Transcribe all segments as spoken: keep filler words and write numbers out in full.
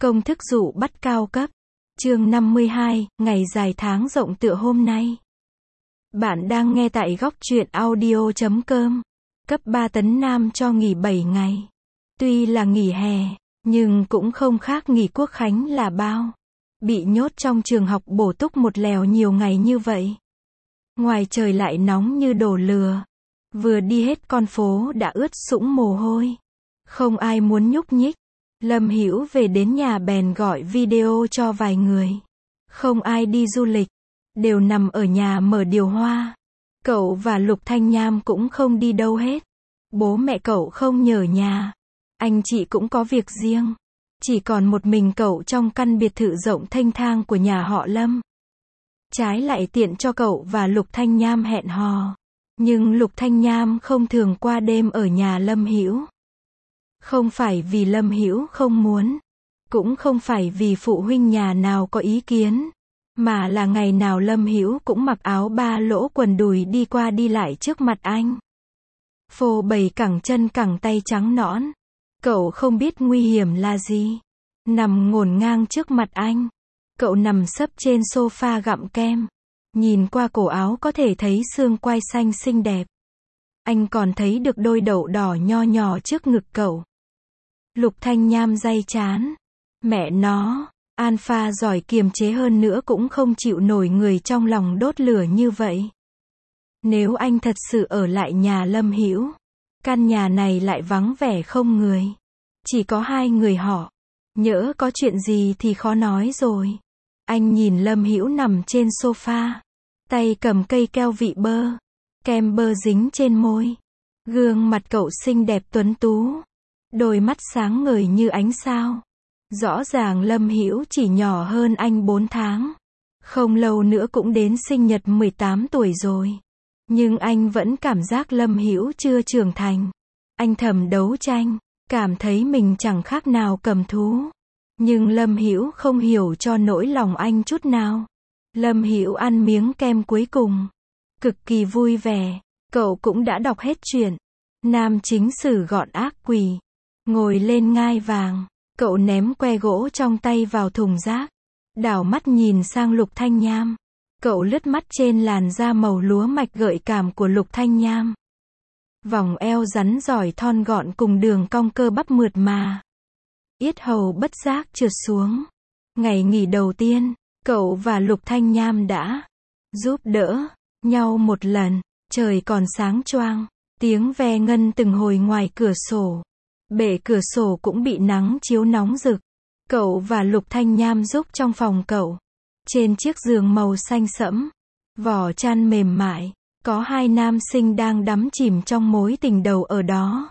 Công thức dụ bắt cao cấp. Chương năm mươi hai, ngày dài tháng rộng tựa hôm nay. Bạn đang nghe tại góc truyện audio chấm com. Cấp ba Tấn Nam cho nghỉ bảy ngày. Tuy là nghỉ hè, nhưng cũng không khác nghỉ Quốc khánh là bao. Bị nhốt trong trường học bổ túc một lèo nhiều ngày như vậy. Ngoài trời lại nóng như đổ lửa. Vừa đi hết con phố đã ướt sũng mồ hôi. Không ai muốn nhúc nhích. Lâm Hữu về đến nhà bèn gọi video cho vài người. Không ai đi du lịch, đều nằm ở nhà mở điều hòa. Cậu và Lục Thanh Nham cũng không đi đâu hết. Bố mẹ cậu không nhờ nhà. Anh chị cũng có việc riêng. Chỉ còn một mình cậu trong căn biệt thự rộng thênh thang của nhà họ Lâm. Trái lại tiện cho cậu và Lục Thanh Nham hẹn hò. Nhưng Lục Thanh Nham không thường qua đêm ở nhà Lâm Hữu. Không phải vì Lâm Hữu không muốn, cũng không phải vì phụ huynh nhà nào có ý kiến, mà là ngày nào Lâm Hữu cũng mặc áo ba lỗ quần đùi đi qua đi lại trước mặt anh. Phô bày cẳng chân cẳng tay trắng nõn. Cậu không biết nguy hiểm là gì. Nằm ngổn ngang trước mặt anh. Cậu nằm sấp trên sofa gặm kem. Nhìn qua cổ áo có thể thấy xương quai xanh xinh đẹp. Anh còn thấy được đôi đậu đỏ nho nhỏ trước ngực cậu. Lục Thanh Nham day chán. Mẹ nó, Alpha giỏi kiềm chế hơn nữa cũng không chịu nổi người trong lòng đốt lửa như vậy. Nếu anh thật sự ở lại nhà Lâm Hữu, căn nhà này lại vắng vẻ không người. Chỉ có hai người họ. Nhỡ có chuyện gì thì khó nói rồi. Anh nhìn Lâm Hữu nằm trên sofa, tay cầm cây keo vị bơ, kem bơ dính trên môi. Gương mặt cậu xinh đẹp tuấn tú, đôi mắt sáng ngời như ánh sao. Rõ ràng Lâm Hữu chỉ nhỏ hơn anh bốn tháng. Không lâu nữa cũng đến sinh nhật mười tám tuổi rồi. Nhưng anh vẫn cảm giác Lâm Hữu chưa trưởng thành. Anh thầm đấu tranh, cảm thấy mình chẳng khác nào cầm thú. Nhưng Lâm Hữu không hiểu cho nỗi lòng anh chút nào. Lâm Hữu ăn miếng kem cuối cùng, cực kỳ vui vẻ. Cậu cũng đã đọc hết chuyện. Nam chính sử gọn ác quỷ, ngồi lên ngai vàng. Cậu ném que gỗ trong tay vào thùng rác. Đảo mắt nhìn sang Lục Thanh Nham. Cậu lướt mắt trên làn da màu lúa mạch gợi cảm của Lục Thanh Nham. Vòng eo rắn giỏi thon gọn cùng đường cong cơ bắp mượt mà. Yết hầu bất giác trượt xuống. Ngày nghỉ đầu tiên, cậu và Lục Thanh Nham đã giúp đỡ nhau một lần. Trời còn sáng choang. Tiếng ve ngân từng hồi ngoài cửa sổ. Bệ cửa sổ cũng bị nắng chiếu nóng rực. Cậu và Lục Thanh Nham giúp trong phòng cậu. Trên chiếc giường màu xanh sẫm, vỏ chăn mềm mại, có hai nam sinh đang đắm chìm trong mối tình đầu ở đó.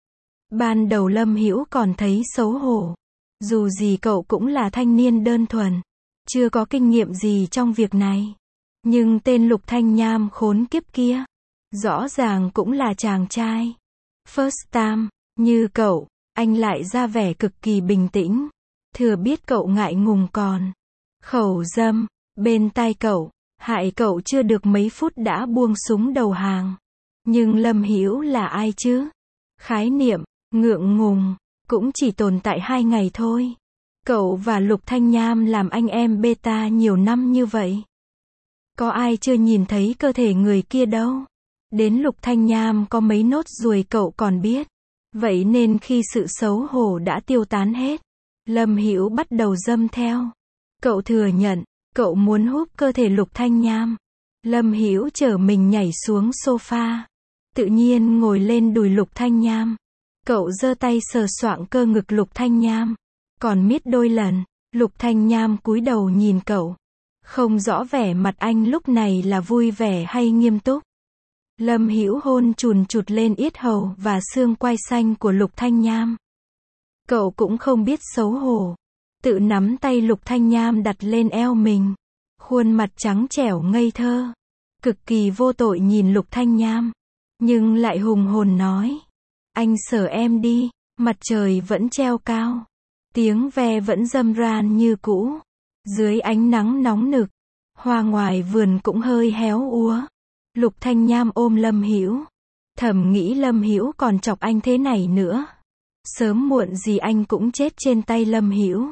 Ban đầu Lâm Hữu còn thấy xấu hổ. Dù gì cậu cũng là thanh niên đơn thuần, chưa có kinh nghiệm gì trong việc này. Nhưng tên Lục Thanh Nham khốn kiếp kia, rõ ràng cũng là chàng trai first time như cậu. Anh lại ra vẻ cực kỳ bình tĩnh. Thừa biết cậu ngại ngùng còn khẩu dâm bên tai cậu, hại cậu chưa được mấy phút đã buông súng đầu hàng. Nhưng Lâm Hữu là ai chứ? Khái niệm ngượng ngùng cũng chỉ tồn tại hai ngày thôi. Cậu và Lục Thanh Nham làm anh em beta nhiều năm như vậy. Có ai chưa nhìn thấy cơ thể người kia đâu. Đến Lục Thanh Nham có mấy nốt ruồi cậu còn biết. Vậy nên khi sự xấu hổ đã tiêu tán hết, Lâm Hữu bắt đầu dâm theo. Cậu thừa nhận, cậu muốn húp cơ thể Lục Thanh Nham. Lâm Hữu chở mình nhảy xuống sofa, tự nhiên ngồi lên đùi Lục Thanh Nham. Cậu giơ tay sờ soạng cơ ngực Lục Thanh Nham, còn miết đôi lần. Lục Thanh Nham cúi đầu nhìn cậu. Không rõ vẻ mặt anh lúc này là vui vẻ hay nghiêm túc. Lâm Hữu hôn chùn chụt lên yết hầu và xương quai xanh của Lục Thanh Nham. Cậu cũng không biết xấu hổ, tự nắm tay Lục Thanh Nham đặt lên eo mình. Khuôn mặt trắng trẻo ngây thơ, cực kỳ vô tội nhìn Lục Thanh Nham, nhưng lại hùng hồn nói: anh sờ em đi. Mặt trời vẫn treo cao, tiếng ve vẫn râm ran như cũ. Dưới ánh nắng nóng nực, hoa ngoài vườn cũng hơi héo úa. Lục Thanh Nham ôm Lâm Hữu, thầm nghĩ Lâm Hữu còn chọc anh thế này nữa, sớm muộn gì anh cũng chết trên tay Lâm Hữu.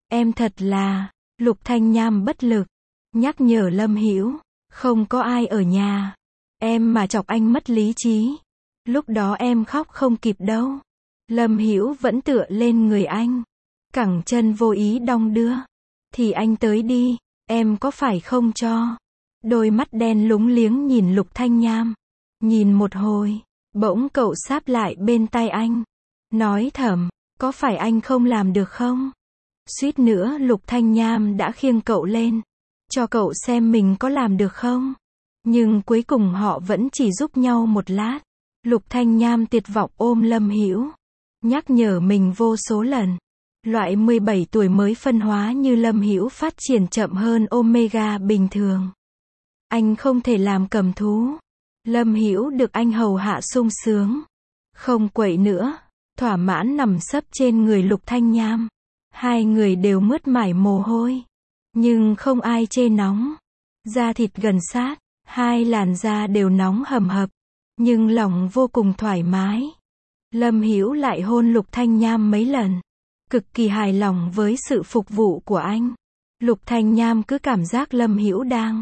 Em thật là, Lục Thanh Nham bất lực, nhắc nhở Lâm Hữu, không có ai ở nhà. Em mà chọc anh mất lý trí. Lúc đó em khóc không kịp đâu. Lâm Hữu vẫn tựa lên người anh. Cẳng chân vô ý đong đưa. Thì anh tới đi, em có phải không cho. Đôi mắt đen lúng liếng nhìn Lục Thanh Nham. Nhìn một hồi, bỗng cậu sáp lại bên tai anh. Nói thầm, có phải anh không làm được không? Suýt nữa Lục Thanh Nham đã khiêng cậu lên. Cho cậu xem mình có làm được không? Nhưng cuối cùng họ vẫn chỉ giúp nhau một lát. Lục Thanh Nham tuyệt vọng ôm Lâm Hữu. Nhắc nhở mình vô số lần. Loại mười bảy tuổi mới phân hóa như Lâm Hữu phát triển chậm hơn Omega bình thường. Anh không thể làm cầm thú. Lâm Hữu được anh hầu hạ sung sướng. Không quậy nữa. Thỏa mãn nằm sấp trên người Lục Thanh Nham. Hai người đều mướt mải mồ hôi. Nhưng không ai chê nóng. Da thịt gần sát. Hai làn da đều nóng hầm hập. Nhưng lòng vô cùng thoải mái. Lâm Hữu lại hôn Lục Thanh Nham mấy lần. Cực kỳ hài lòng với sự phục vụ của anh. Lục Thanh Nham cứ cảm giác Lâm Hữu đang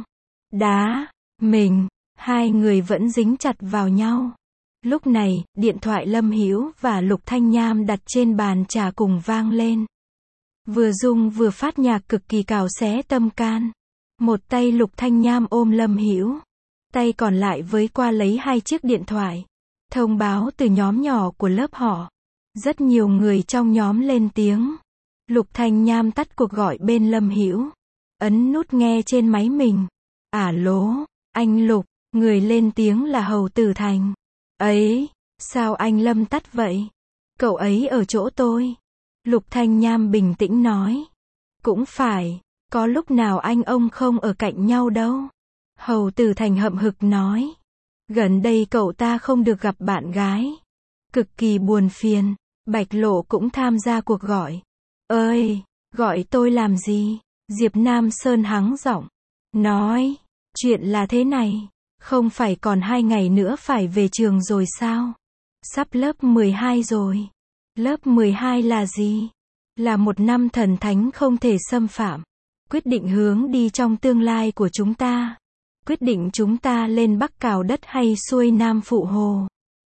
đá mình. Hai người vẫn dính chặt vào nhau. Lúc này, điện thoại Lâm Hữu và Lục Thanh Nham đặt trên bàn trà cùng vang lên. Vừa rung vừa phát nhạc cực kỳ cào xé tâm can. Một tay Lục Thanh Nham ôm Lâm Hữu. Tay còn lại với qua lấy hai chiếc điện thoại. Thông báo từ nhóm nhỏ của lớp họ. Rất nhiều người trong nhóm lên tiếng. Lục Thanh Nham tắt cuộc gọi bên Lâm Hữu. Ấn nút nghe trên máy mình. Ả lố, anh Lục, người lên tiếng là Hầu Tử Thành. Ấy, sao anh Lâm tắt vậy? Cậu ấy ở chỗ tôi. Lục Thanh Nham bình tĩnh nói. Cũng phải, có lúc nào anh ông không ở cạnh nhau đâu. Hầu Tử Thành hậm hực nói. Gần đây cậu ta không được gặp bạn gái. Cực kỳ buồn phiền. Bạch Lộ cũng tham gia cuộc gọi. Ơi, gọi tôi làm gì? Diệp Nam Sơn hắng giọng. Nói, chuyện là thế này. Không phải còn hai ngày nữa phải về trường rồi sao? Sắp lớp mười hai rồi. Lớp mười hai là gì? Là một năm thần thánh không thể xâm phạm. Quyết định hướng đi trong tương lai của chúng ta. Quyết định chúng ta lên Bắc cào đất hay xuôi Nam phụ hồ.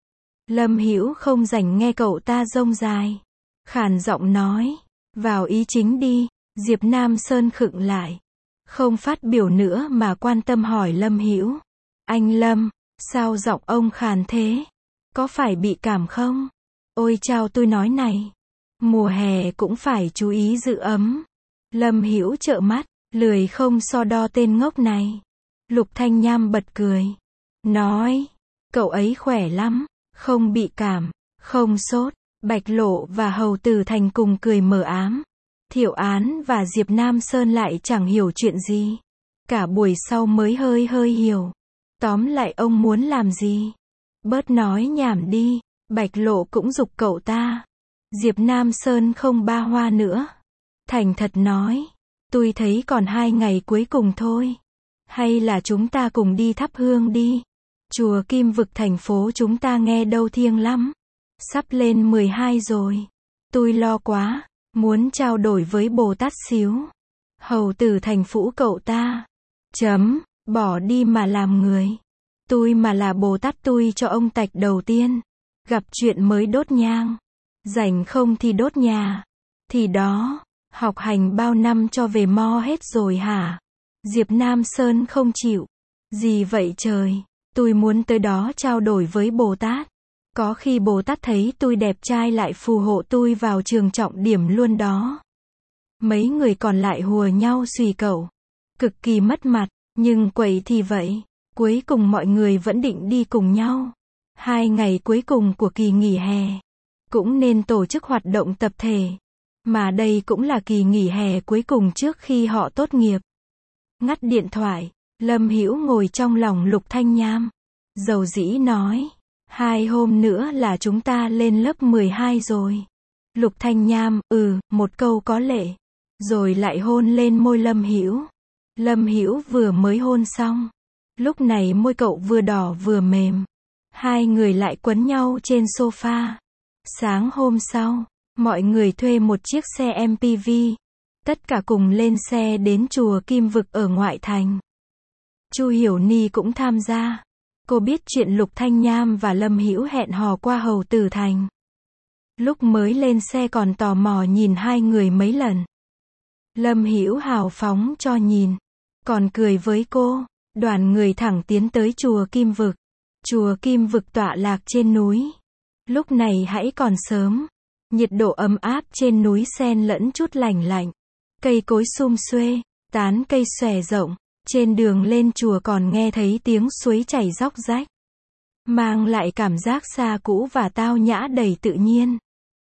Lâm Hữu không rảnh nghe cậu ta rông dài. Khàn giọng nói. Vào ý chính đi. Diệp Nam Sơn khựng lại. Không phát biểu nữa mà quan tâm hỏi Lâm Hữu. Anh Lâm, sao giọng ông khàn thế? Có phải bị cảm không? Ôi chao tôi nói này. Mùa hè cũng phải chú ý giữ ấm. Lâm Hữu trợn mắt, lười không so đo tên ngốc này. Lục Thanh Nham bật cười. Nói, cậu ấy khỏe lắm, không bị cảm, không sốt. Bạch Lộ và Hầu Tử Thành cùng cười mờ ám. Thiệu Án và Diệp Nam Sơn lại chẳng hiểu chuyện gì. Cả buổi sau mới hơi hơi hiểu. Tóm lại ông muốn làm gì? Bớt nói nhảm đi. Bạch Lộ cũng giục cậu ta. Diệp Nam Sơn không ba hoa nữa. Thành thật nói. Tôi thấy còn hai ngày cuối cùng thôi. Hay là chúng ta cùng đi thắp hương đi. Chùa Kim Vực thành phố chúng ta nghe đâu thiêng lắm. Sắp lên mười hai rồi. Tôi lo quá. Muốn trao đổi với Bồ Tát xíu. Hầu Tử Thành phủ cậu ta. Chấm. Bỏ đi mà làm người. Tôi mà là Bồ Tát tôi cho ông tạch đầu tiên. Gặp chuyện mới đốt nhang. Rảnh không thì đốt nhà. Thì đó. Học hành bao năm cho về mo hết rồi hả? Diệp Nam Sơn không chịu. Gì vậy trời? Tôi muốn tới đó trao đổi với Bồ Tát. Có khi Bồ Tát thấy tôi đẹp trai lại phù hộ tôi vào trường trọng điểm luôn đó. Mấy người còn lại hùa nhau xùy cậu. Cực kỳ mất mặt. Nhưng quậy thì vậy. Cuối cùng mọi người vẫn định đi cùng nhau. Hai ngày cuối cùng của kỳ nghỉ hè. Cũng nên tổ chức hoạt động tập thể. Mà đây cũng là kỳ nghỉ hè cuối cùng trước khi họ tốt nghiệp. Ngắt điện thoại. Lâm Hữu ngồi trong lòng Lục Thanh Nham. Dầu dĩ nói. Hai hôm nữa là chúng ta lên lớp mười hai rồi. Lục Thanh Nham, ừ, một câu có lệ. Rồi lại hôn lên môi Lâm Hữu. Lâm Hữu vừa mới hôn xong. Lúc này môi cậu vừa đỏ vừa mềm. Hai người lại quấn nhau trên sofa. Sáng hôm sau, mọi người thuê một chiếc xe em pê vê. Tất cả cùng lên xe đến chùa Kim Vực ở ngoại thành. Chu Hiểu Ni cũng tham gia. Cô biết chuyện Lục Thanh Nham và Lâm Hữu hẹn hò qua Hầu Tử Thành. Lúc mới lên xe còn tò mò nhìn hai người mấy lần. Lâm Hữu hào phóng cho nhìn, còn cười với cô. Đoàn người thẳng tiến tới chùa Kim Vực. Chùa Kim Vực tọa lạc trên núi. Lúc này hãy còn sớm. Nhiệt độ ấm áp trên núi xen lẫn chút lành lạnh. Cây cối sum xuê, tán cây xòe rộng. Trên đường lên chùa còn nghe thấy tiếng suối chảy róc rách. Mang lại cảm giác xa cũ và tao nhã đầy tự nhiên.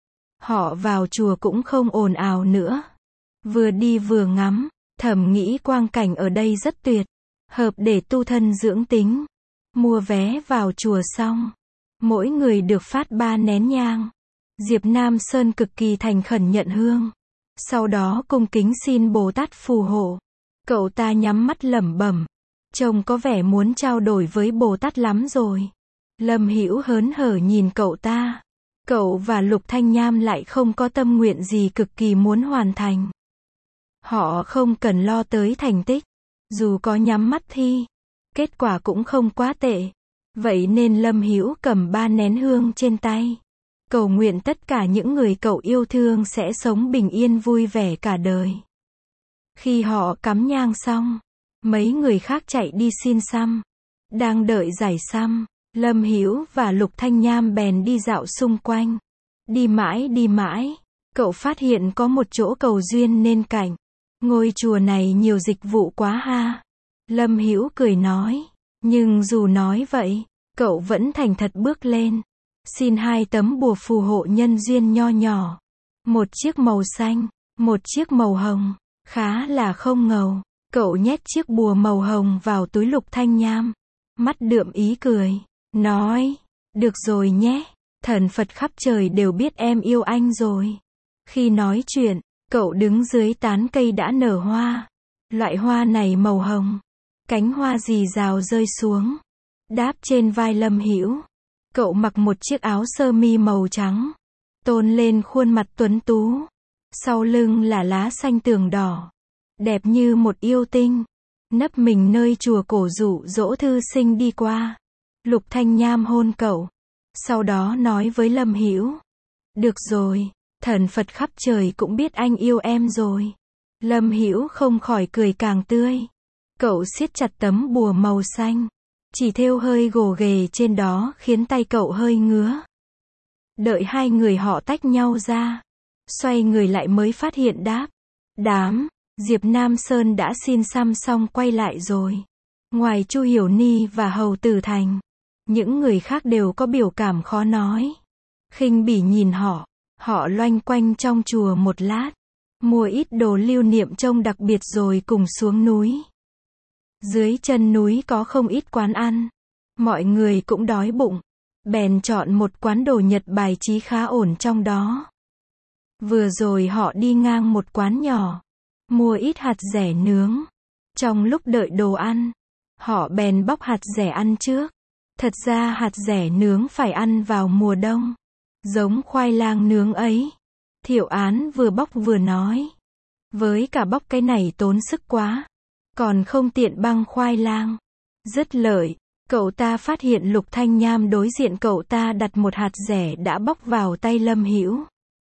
Họ vào chùa cũng không ồn ào nữa. Vừa đi vừa ngắm, thầm nghĩ quang cảnh ở đây rất tuyệt. Hợp để tu thân dưỡng tính. Mua vé vào chùa xong, mỗi người được phát ba nén nhang. Diệp Nam Sơn cực kỳ thành khẩn nhận hương. Sau đó cung kính xin Bồ Tát phù hộ. Cậu ta nhắm mắt lẩm bẩm, trông có vẻ muốn trao đổi với Bồ Tát lắm rồi. Lâm Hữu hớn hở nhìn cậu ta. Cậu và Lục Thanh Nham lại không có tâm nguyện gì cực kỳ muốn hoàn thành. Họ không cần lo tới thành tích. Dù có nhắm mắt thi, kết quả cũng không quá tệ. Vậy nên Lâm Hữu cầm ba nén hương trên tay. Cầu nguyện tất cả những người cậu yêu thương sẽ sống bình yên vui vẻ cả đời. Khi họ cắm nhang xong, mấy người khác chạy đi xin xăm. Đang đợi giải xăm, Lâm Hữu và Lục Thanh Nham bèn đi dạo xung quanh. Đi mãi đi mãi, cậu phát hiện có một chỗ cầu duyên nên cảnh. Ngôi chùa này nhiều dịch vụ quá ha. Lâm Hữu cười nói. Nhưng dù nói vậy, cậu vẫn thành thật bước lên. Xin hai tấm bùa phù hộ nhân duyên nho nhỏ. Một chiếc màu xanh, một chiếc màu hồng. Khá là không ngầu. Cậu nhét chiếc bùa màu hồng vào túi Lục Thanh Nham. Mắt đượm ý cười. Nói, được rồi nhé. Thần Phật khắp trời đều biết em yêu anh rồi. Khi nói chuyện, cậu đứng dưới tán cây đã nở hoa. Loại hoa này màu hồng. Cánh hoa rì rào rơi xuống. Đáp trên vai Lâm Hữu. Cậu mặc một chiếc áo sơ mi màu trắng. Tôn lên khuôn mặt tuấn tú. Sau lưng là lá xanh tường đỏ. Đẹp như một yêu tinh. Nấp mình nơi chùa cổ dụ dỗ thư sinh đi qua. Lục Thanh Nham hôn cậu. Sau đó nói với Lâm Hữu. Được rồi, thần Phật khắp trời cũng biết anh yêu em rồi. Lâm Hữu không khỏi cười càng tươi. Cậu siết chặt tấm bùa màu xanh. Chỉ thêu hơi gồ ghề trên đó khiến tay cậu hơi ngứa. Đợi hai người họ tách nhau ra. Xoay người lại mới phát hiện đáp. Đám, Diệp Nam Sơn đã xin xăm xong quay lại rồi. Ngoài Chu Hiểu Ni và Hầu Tử Thành, những người khác đều có biểu cảm khó nói. Khinh bỉ nhìn họ. Họ loanh quanh trong chùa một lát. Mua ít đồ lưu niệm trông đặc biệt rồi cùng xuống núi. Dưới chân núi có không ít quán ăn. Mọi người cũng đói bụng. Bèn chọn một quán đồ Nhật bài trí khá ổn trong đó. Vừa rồi họ đi ngang một quán nhỏ. Mua ít hạt dẻ nướng. Trong lúc đợi đồ ăn, họ bèn bóc hạt dẻ ăn trước. Thật ra hạt dẻ nướng phải ăn vào mùa đông. Giống khoai lang nướng ấy. Thiệu Án vừa bóc vừa nói. Với cả bóc cái này tốn sức quá. Còn không tiện băng khoai lang. Dứt lời, cậu ta phát hiện Lục Thanh Nham đối diện cậu ta đặt một hạt dẻ đã bóc vào tay Lâm Hữu.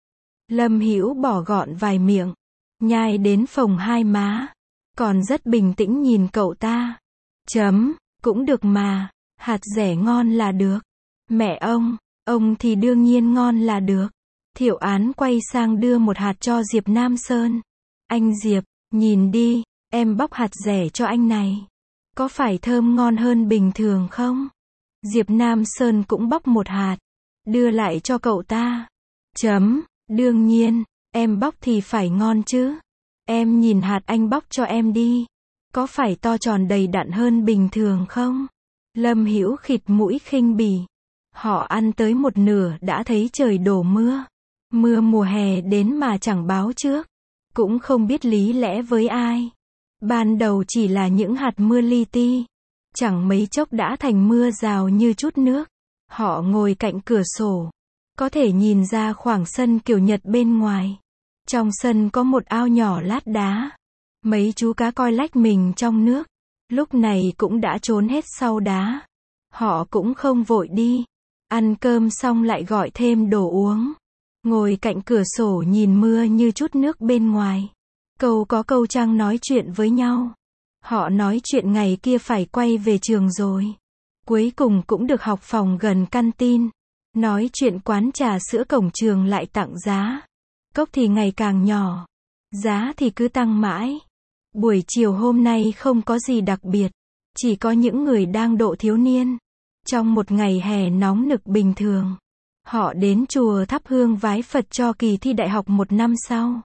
Lâm Hữu bỏ gọn vài miệng. Nhai đến phồng hai má. Còn rất bình tĩnh nhìn cậu ta. Chấm, cũng được mà. Hạt dẻ ngon là được. Mẹ ông, ông thì đương nhiên ngon là được. Thiệu Án quay sang đưa một hạt cho Diệp Nam Sơn. Anh Diệp, nhìn đi, em bóc hạt dẻ cho anh này. Có phải thơm ngon hơn bình thường không? Diệp Nam Sơn cũng bóc một hạt. Đưa lại cho cậu ta. Chấm, đương nhiên, em bóc thì phải ngon chứ. Em nhìn hạt anh bóc cho em đi. Có phải to tròn đầy đặn hơn bình thường không? Lâm Hữu khịt mũi khinh bỉ. Họ ăn tới một nửa đã thấy trời đổ mưa. Mưa mùa hè đến mà chẳng báo trước. Cũng không biết lý lẽ với ai. Ban đầu chỉ là những hạt mưa li ti. Chẳng mấy chốc đã thành mưa rào như chút nước. Họ ngồi cạnh cửa sổ. Có thể nhìn ra khoảng sân kiểu Nhật bên ngoài. Trong sân có một ao nhỏ lát đá. Mấy chú cá coi lách mình trong nước. Lúc này cũng đã trốn hết sau đá. Họ cũng không vội đi. Ăn cơm xong lại gọi thêm đồ uống. Ngồi cạnh cửa sổ nhìn mưa như chút nước bên ngoài. Câu có câu trăng nói chuyện với nhau. Họ nói chuyện ngày kia phải quay về trường rồi. Cuối cùng cũng được học phòng gần căn tin. Nói chuyện quán trà sữa cổng trường lại tặng giá. Cốc thì ngày càng nhỏ. Giá thì cứ tăng mãi. Buổi chiều hôm nay không có gì đặc biệt. Chỉ có những người đang độ thiếu niên. Trong một ngày hè nóng nực bình thường. Họ đến chùa thắp hương vái Phật cho kỳ thi đại học một năm sau.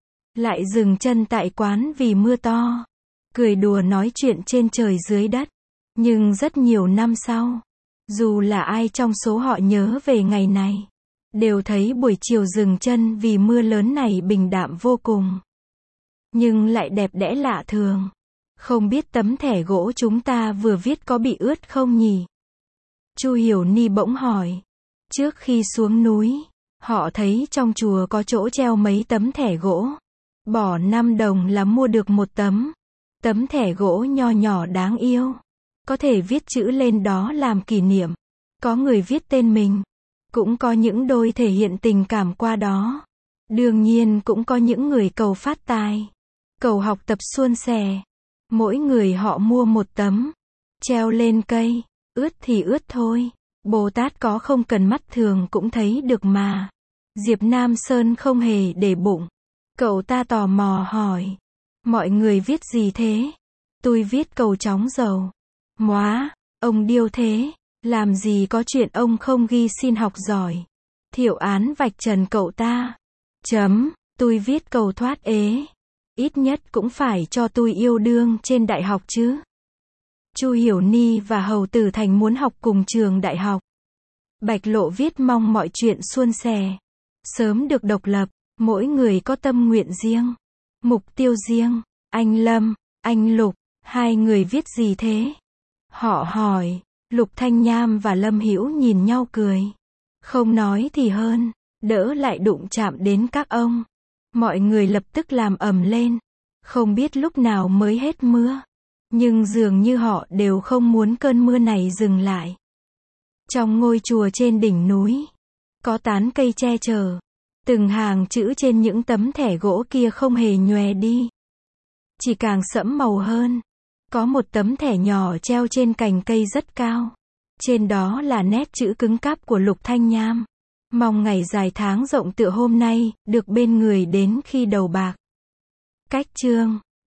Lại dừng chân tại quán vì mưa to. Cười đùa nói chuyện trên trời dưới đất. Nhưng rất nhiều năm sau, dù là ai trong số họ nhớ về ngày này, đều thấy buổi chiều dừng chân vì mưa lớn này bình đạm vô cùng. Nhưng lại đẹp đẽ lạ thường. Không biết tấm thẻ gỗ chúng ta vừa viết có bị ướt không nhỉ? Chu Hiểu Ni bỗng hỏi. Trước khi xuống núi, họ thấy trong chùa có chỗ treo mấy tấm thẻ gỗ. Bỏ năm đồng là mua được một tấm. Tấm thẻ gỗ nho nhỏ đáng yêu. Có thể viết chữ lên đó làm kỷ niệm. Có người viết tên mình. Cũng có những đôi thể hiện tình cảm qua đó. Đương nhiên cũng có những người cầu phát tài. Cầu học tập suôn sẻ. Mỗi người họ mua một tấm. Treo lên cây. Ướt thì ướt thôi. Bồ Tát có không cần mắt thường cũng thấy được mà. Diệp Nam Sơn không hề để bụng. Cậu ta tò mò hỏi. Mọi người viết gì thế? Tôi viết cầu chóng dầu. Móa, ông điêu thế. Làm gì có chuyện ông không ghi xin học giỏi. Thiệu Án vạch trần cậu ta. Chấm, tôi viết cầu thoát ế. Ít nhất cũng phải cho tôi yêu đương trên đại học chứ. Chu Hiểu Ni và Hầu Tử Thành muốn học cùng trường đại học. Bạch Lộ viết mong mọi chuyện suôn sẻ. Sớm được độc lập, mỗi người có tâm nguyện riêng. Mục tiêu riêng. Anh Lâm, anh Lục, hai người viết gì thế? Họ hỏi. Lục Thanh Nham và Lâm Hữu nhìn nhau cười. Không nói thì hơn, đỡ lại đụng chạm đến các ông. Mọi người lập tức làm ầm lên. Không biết lúc nào mới hết mưa. Nhưng dường như họ đều không muốn cơn mưa này dừng lại. Trong ngôi chùa trên đỉnh núi, có tán cây che chở. Từng hàng chữ trên những tấm thẻ gỗ kia không hề nhòe đi. Chỉ càng sẫm màu hơn. Có một tấm thẻ nhỏ treo trên cành cây rất cao. Trên đó là nét chữ cứng cáp của Lục Thanh Nham. Mong ngày dài tháng rộng tựa hôm nay, được bên người đến khi đầu bạc. Cách chương